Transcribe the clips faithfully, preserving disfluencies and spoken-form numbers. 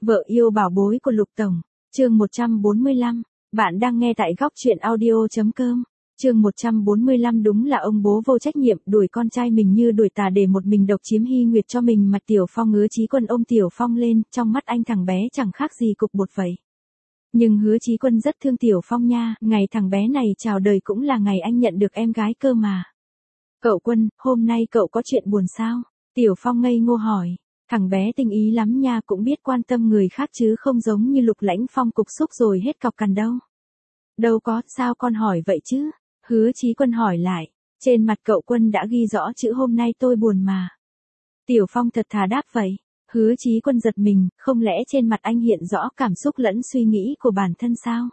Vợ yêu bảo bối của Lục Tổng, chương một trăm bốn mươi lăm, bạn đang nghe tại góc truyện audio.com, chương một trăm bốn mươi lăm đúng là ông bố vô trách nhiệm đuổi con trai mình như đuổi tà để một mình độc chiếm Hy Nguyệt cho mình mà Tiểu Phong Hứa Chí Quân ôm Tiểu Phong lên, trong mắt anh thằng bé chẳng khác gì cục bột vậy. Nhưng Hứa Chí Quân rất thương Tiểu Phong nha, ngày thằng bé này chào đời cũng là ngày anh nhận được em gái cơ mà. Cậu Quân, hôm nay cậu có chuyện buồn sao? Tiểu Phong ngây ngô hỏi. Thằng bé tinh ý lắm nha, cũng biết quan tâm người khác chứ không giống như Lục Lãnh Phong cục xúc rồi hết cọc cằn đâu. Đâu có, sao con hỏi vậy chứ? Hứa Chí Quân hỏi lại. Trên mặt cậu Quân đã ghi rõ chữ hôm nay tôi buồn mà. Tiểu Phong thật thà đáp vậy. Hứa Chí Quân giật mình, không lẽ trên mặt anh hiện rõ cảm xúc lẫn suy nghĩ của bản thân sao?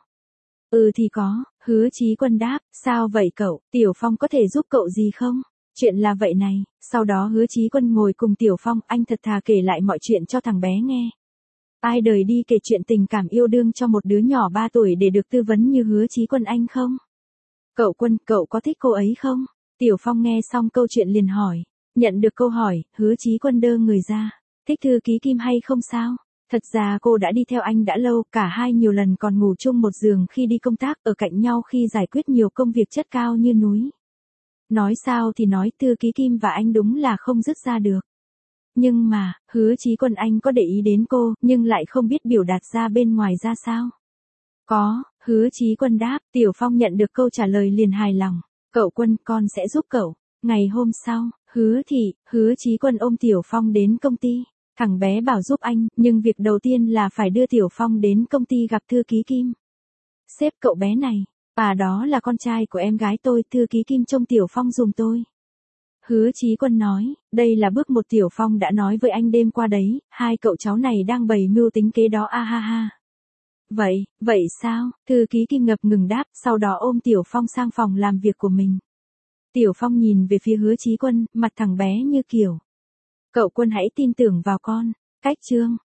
Ừ thì có, Hứa Chí Quân đáp, sao vậy cậu, Tiểu Phong có thể giúp cậu gì không? Chuyện là vậy này, sau đó Hứa Chí Quân ngồi cùng Tiểu Phong, anh thật thà kể lại mọi chuyện cho thằng bé nghe. Ai đời đi kể chuyện tình cảm yêu đương cho một đứa nhỏ ba tuổi để được tư vấn như Hứa Chí Quân anh không? Cậu Quân, cậu có thích cô ấy không? Tiểu Phong nghe xong câu chuyện liền hỏi. Nhận được câu hỏi, Hứa Chí Quân đơ người ra. Thích thư ký Kim hay không sao? Thật ra cô đã đi theo anh đã lâu, cả hai nhiều lần còn ngủ chung một giường khi đi công tác, ở cạnh nhau khi giải quyết nhiều công việc chất cao như núi. Nói sao thì nói, thư ký Kim và anh đúng là không dứt ra được. Nhưng mà, Hứa Chí Quân anh có để ý đến cô, nhưng lại không biết biểu đạt ra bên ngoài ra sao. Có, Hứa Chí Quân đáp, Tiểu Phong nhận được câu trả lời liền hài lòng. Cậu Quân, con sẽ giúp cậu. Ngày hôm sau, Hứa Thị, Hứa Chí Quân ôm Tiểu Phong đến công ty. Thằng bé bảo giúp anh, nhưng việc đầu tiên là phải đưa Tiểu Phong đến công ty gặp thư ký Kim. Sếp cậu bé này, à đó là con trai của em gái tôi, thư ký Kim trông Tiểu Phong giùm tôi. Hứa Chí Quân nói, đây là bước một Tiểu Phong đã nói với anh đêm qua đấy, hai cậu cháu này đang bày mưu tính kế đó a ha ha. Vậy, vậy sao, thư ký Kim ngập ngừng đáp, sau đó ôm Tiểu Phong sang phòng làm việc của mình. Tiểu Phong nhìn về phía Hứa Chí Quân, mặt thằng bé như kiểu. Cậu Quân hãy tin tưởng vào con, cách chương.